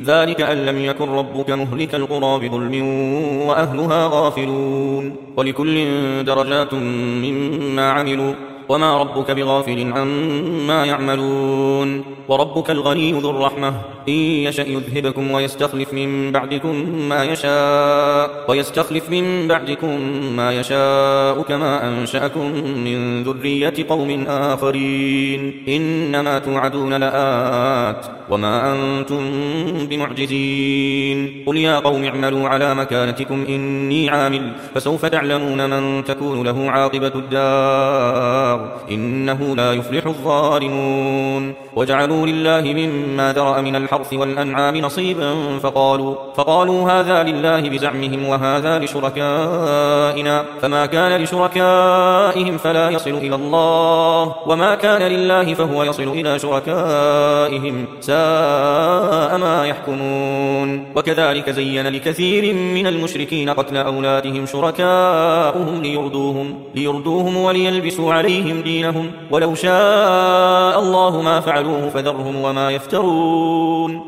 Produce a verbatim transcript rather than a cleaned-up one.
ذلك أن لم يكن ربك مهلك القرى بظلم وأهلها غافلون ولكل درجات مما عملوا وما ربك بغافل عما يعملون وربك الغني ذو الرحمة إن يشأ يذهبكم ويستخلف من بعدكم ما يشاء ويستخلف من بعدكم ما يشاء كما أنشأكم من ذرية قوم آخرين إنما توعدون لآت وما أنتم بمعجزين قل يا قوم اعملوا على مكانتكم إني عامل فسوف تعلمون من تكون له عاقبة الدار إنه لا يفلح الظالمون وجعلوا لله مما ذرأ من الحرث والأنعام نصيبا فقالوا, فقالوا هذا لله بزعمهم وهذا لشركائنا فما كان لشركائهم فلا يصل إلى الله وما كان لله فهو يصل إلى شركائهم ساء ما يحكمون وكذلك زين لكثير من المشركين قتل أولادهم شركاؤهم ليردوهم, ليردوهم وليلبسوا عليهم دينهم ولو شاء الله ما فعلوه فذرهم وما يفترون